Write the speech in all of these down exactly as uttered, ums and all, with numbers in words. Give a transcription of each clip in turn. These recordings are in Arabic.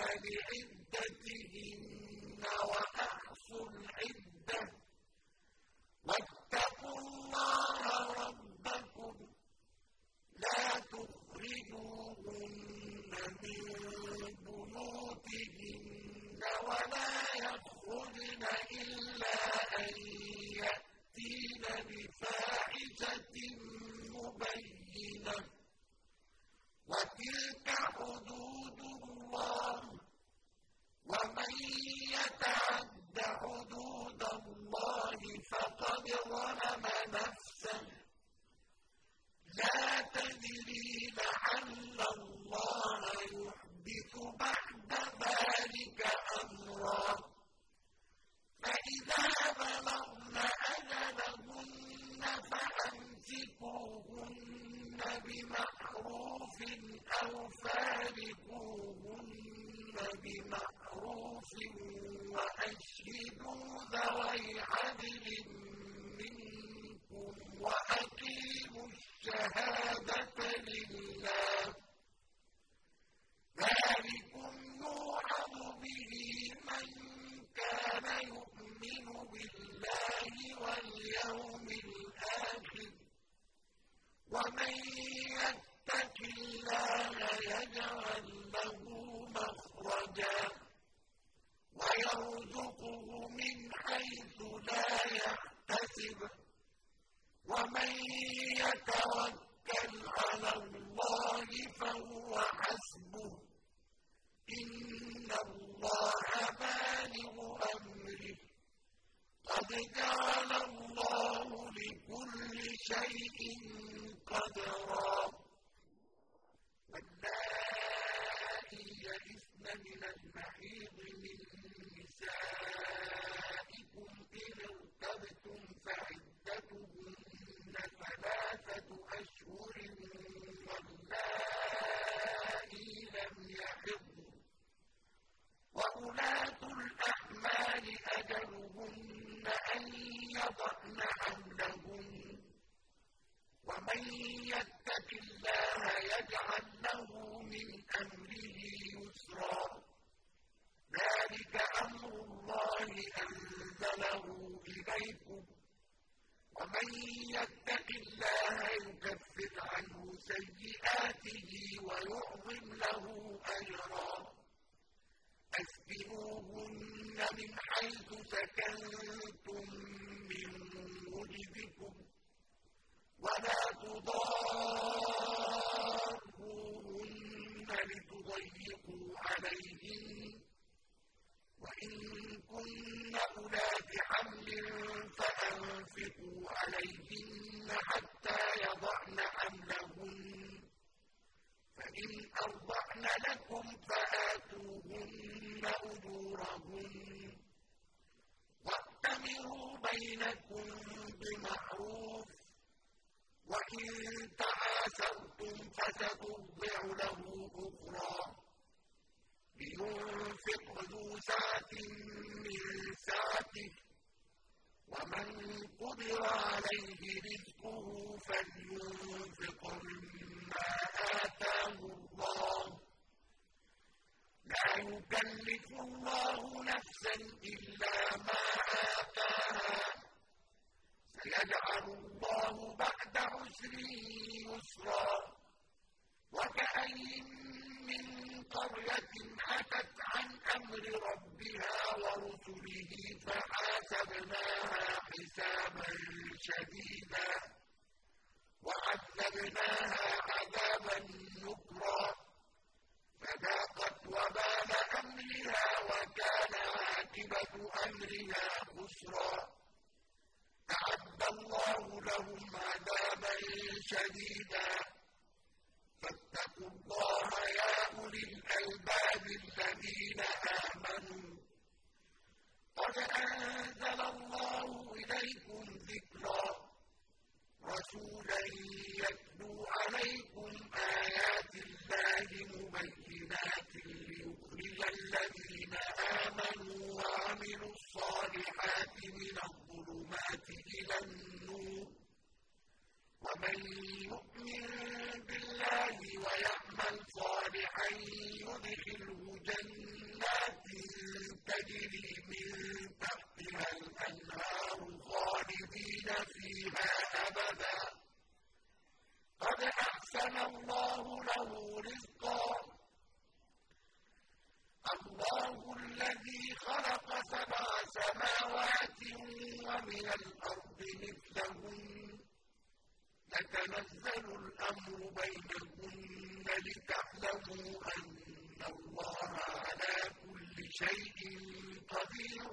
لعدتهن وأحصوا العدة واتقوا الله ربكم لا تخرجوهن من بيوتهن ولا يخرجن إلا أن يأتين بفاحشة مبينة وتلك حدود الله ومن يتعد حدود الله فقد ظلم نفسه لا تدري لعل الله يحدث بعد ذلك أمرا فإذا بلغن أجلهن فأمسكوهن بمعروف أو فارقوهن بمعروف وأشهدوا ذوي عدل منكم وأقيموا الشهادة لله ذلكم يوعظ به من كان يؤمن بالله واليوم الآخر ومن يتق الله يجعل له مخرجا ويرزقه من حيث لا يحتسب ومن يتوكل على الله فهو حسبه إن الله بالغ أمره قد جعل الله لكل شيء قدرا واللائي يئسن من المحيض من نسائكم إن ارتبتم فعدتهن ثلاثة أشهر واللائي لم يحضن وأولاة الأحمال أجلهن أن يضعن حملهن ومن يتق الله يجعل له من أمره يسرا ذلك أمر الله أنزله إليكم ومن يتق الله يكفر عنه سيئاته ويعظم له أجرا أسكنوهن من حيث سكنتم من وجدكم ولا تضاروهن لتضيقوا عليهن وإن كن أولات حمل فأنفقوا عليهن حتى يضعن حملهن فإن أرضعن لكم فآتوهن أجورهن وأتمروا بينكم بمعروف وإن تعاسرتم فسترضع له أخرى لينفق ذو سعة من سعته ومن قدر عليه رزقه فلينفق مما آتاه الله لا يكلف الله نفسا إلا ما آتاها سيجعل الله بعد عسر يسرا وكأين من قرية أتت عن أمر ربها ورسله فحاسبناها حسابا شديدا وعذبناها عذابا نكرا فذاقت وبال أمرها وكان عاقبة أمرها خسرا أعد الله لهم عذابا شديدا فاتقوا الله يا أولي الألباب الذين آمنوا قد أنزل الله إليكم ذكرا رسولا يتلو عليكم آيات الله مبينات ليخرج الذين آمنوا وعملوا الصالحات من الظلمات إلى النور ومن يؤمن بالله ويعمل صالحا يدخله جنات بينهن لتعلموا أن الله على كل شيء قدير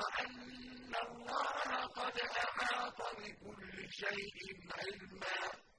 وأن الله قد أحاط بكل شيء علما